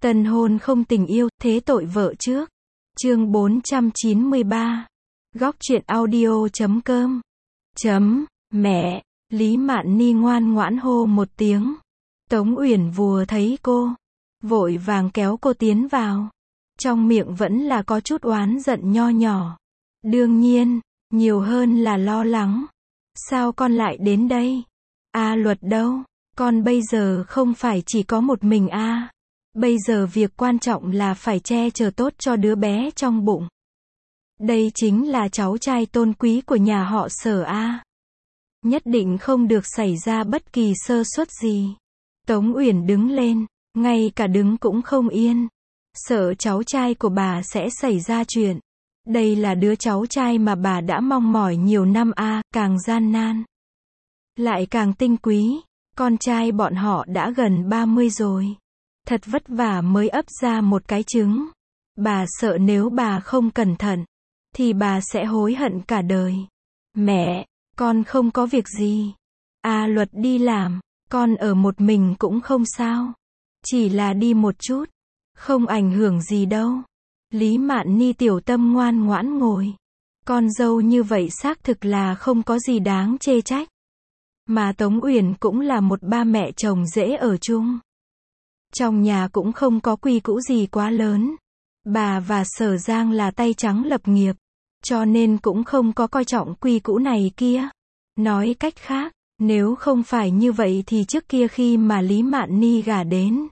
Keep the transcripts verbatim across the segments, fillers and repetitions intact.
Tân hôn không tình yêu, thế tội vợ trước. Chương bốn trăm chín mươi ba. Góc truyện audio chấm com. Chấm, mẹ, Lý Mạn Ni ngoan ngoãn hô một tiếng. Tống Uyển vừa thấy cô, vội vàng kéo cô tiến vào. Trong miệng vẫn là có chút oán giận nho nhỏ. Đương nhiên, nhiều hơn là lo lắng. Sao con lại đến đây? A Luật đâu? Con bây giờ không phải chỉ có một mình a. Bây giờ việc quan trọng là phải che chở tốt cho đứa bé trong bụng. Đây chính là cháu trai tôn quý của nhà họ Sở a. Nhất định không được xảy ra bất kỳ sơ suất gì. Tống Uyển đứng lên, ngay cả đứng cũng không yên. Sợ cháu trai của bà sẽ xảy ra chuyện. Đây là đứa cháu trai mà bà đã mong mỏi nhiều năm a, càng gian nan, lại càng tinh quý. Con trai bọn họ đã gần ba mươi rồi. Thật vất vả mới ấp ra một cái trứng. Bà sợ nếu bà không cẩn thận, thì bà sẽ hối hận cả đời. Mẹ, con không có việc gì. A Luật đi làm, con ở một mình cũng không sao. Chỉ là đi một chút, không ảnh hưởng gì đâu. Lý Mạn Ni tiểu tâm ngoan ngoãn ngồi. Con dâu như vậy xác thực là không có gì đáng chê trách. Mà Tống Uyển cũng là một ba mẹ chồng dễ ở chung. Trong nhà cũng không có quy củ gì quá lớn. Bà và Sở Giang là tay trắng lập nghiệp, cho nên cũng không có coi trọng quy củ này kia. Nói cách khác, nếu không phải như vậy thì trước kia khi mà Lý Mạn Ni gả đến,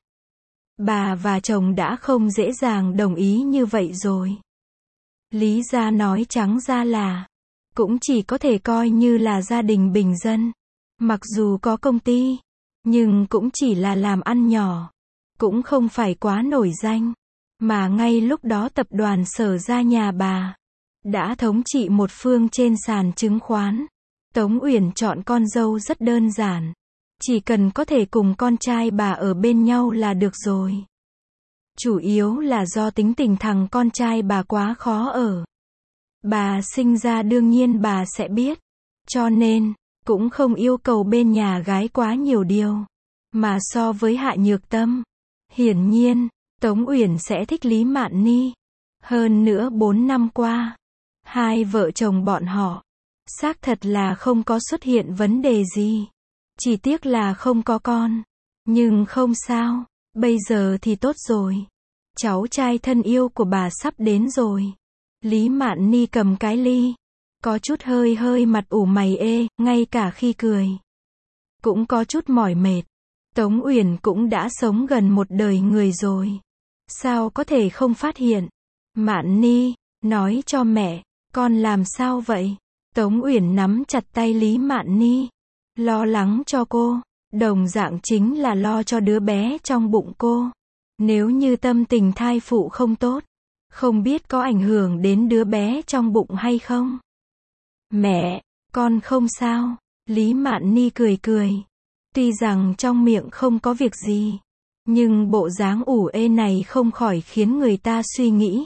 bà và chồng đã không dễ dàng đồng ý như vậy rồi. Lý gia nói trắng ra là, cũng chỉ có thể coi như là gia đình bình dân. Mặc dù có công ty, nhưng cũng chỉ là làm ăn nhỏ. Cũng không phải quá nổi danh. Mà ngay lúc đó tập đoàn Sở gia nhà bà đã thống trị một phương trên sàn chứng khoán. Tống Uyển chọn con dâu rất đơn giản. Chỉ cần có thể cùng con trai bà ở bên nhau là được rồi. Chủ yếu là do tính tình thằng con trai bà quá khó ở. Bà sinh ra đương nhiên bà sẽ biết. Cho nên, cũng không yêu cầu bên nhà gái quá nhiều điều. Mà so với Hạ Nhược Tâm, hiển nhiên, Tống Uyển sẽ thích Lý Mạn Ni. Hơn nữa bốn năm qua, hai vợ chồng bọn họ, xác thật là không có xuất hiện vấn đề gì. Chỉ tiếc là không có con. Nhưng không sao, bây giờ thì tốt rồi. Cháu trai thân yêu của bà sắp đến rồi. Lý Mạn Ni cầm cái ly, có chút hơi hơi mặt ủ mày ê, ngay cả khi cười cũng có chút mỏi mệt. Tống Uyển cũng đã sống gần một đời người rồi. Sao có thể không phát hiện? Mạn Ni, nói cho mẹ, con làm sao vậy? Tống Uyển nắm chặt tay Lý Mạn Ni, lo lắng cho cô, đồng dạng chính là lo cho đứa bé trong bụng cô. Nếu như tâm tình thai phụ không tốt, không biết có ảnh hưởng đến đứa bé trong bụng hay không? Mẹ, con không sao. Lý Mạn Ni cười cười. Tuy rằng trong miệng không có việc gì, nhưng bộ dáng ủ ê này không khỏi khiến người ta suy nghĩ.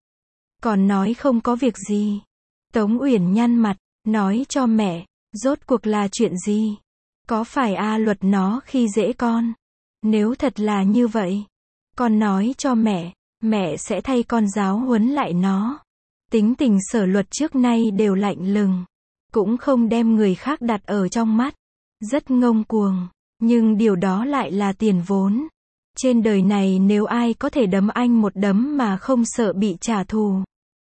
Còn nói không có việc gì. Tống Uyển nhăn mặt, nói cho mẹ, rốt cuộc là chuyện gì? Có phải A Luật nó khi dễ con? Nếu thật là như vậy, con nói cho mẹ, mẹ sẽ thay con giáo huấn lại nó. Tính tình Sở Luật trước nay đều lạnh lùng, cũng không đem người khác đặt ở trong mắt. Rất ngông cuồng, nhưng điều đó lại là tiền vốn. Trên đời này nếu ai có thể đấm anh một đấm mà không sợ bị trả thù,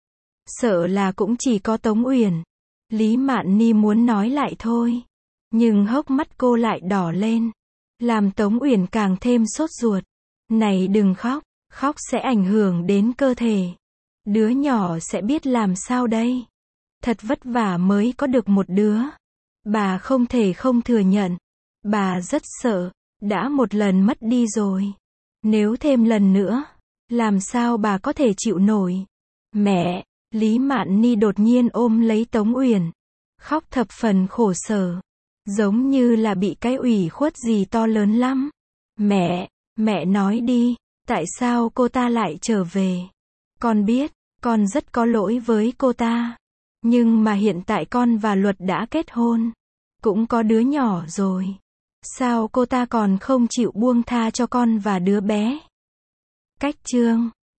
sợ là cũng chỉ có Tống Uyển. Lý Mạn Ni muốn nói lại thôi, nhưng hốc mắt cô lại đỏ lên, làm Tống Uyển càng thêm sốt ruột. Này đừng khóc, khóc sẽ ảnh hưởng đến cơ thể. Đứa nhỏ sẽ biết làm sao đây? Thật vất vả mới có được một đứa. Bà không thể không thừa nhận. Bà rất sợ, đã một lần mất đi rồi. Nếu thêm lần nữa, làm sao bà có thể chịu nổi? Mẹ, Lý Mạn Ni đột nhiên ôm lấy Tống Uyển, khóc thập phần khổ sở, giống như là bị cái ủy khuất gì to lớn lắm. Mẹ, mẹ nói đi, tại sao cô ta lại trở về? Con biết, con rất có lỗi với cô ta. Nhưng mà hiện tại con và Luật đã kết hôn, cũng có đứa nhỏ rồi. Sao cô ta còn không chịu buông tha cho con và đứa bé? Khách chương.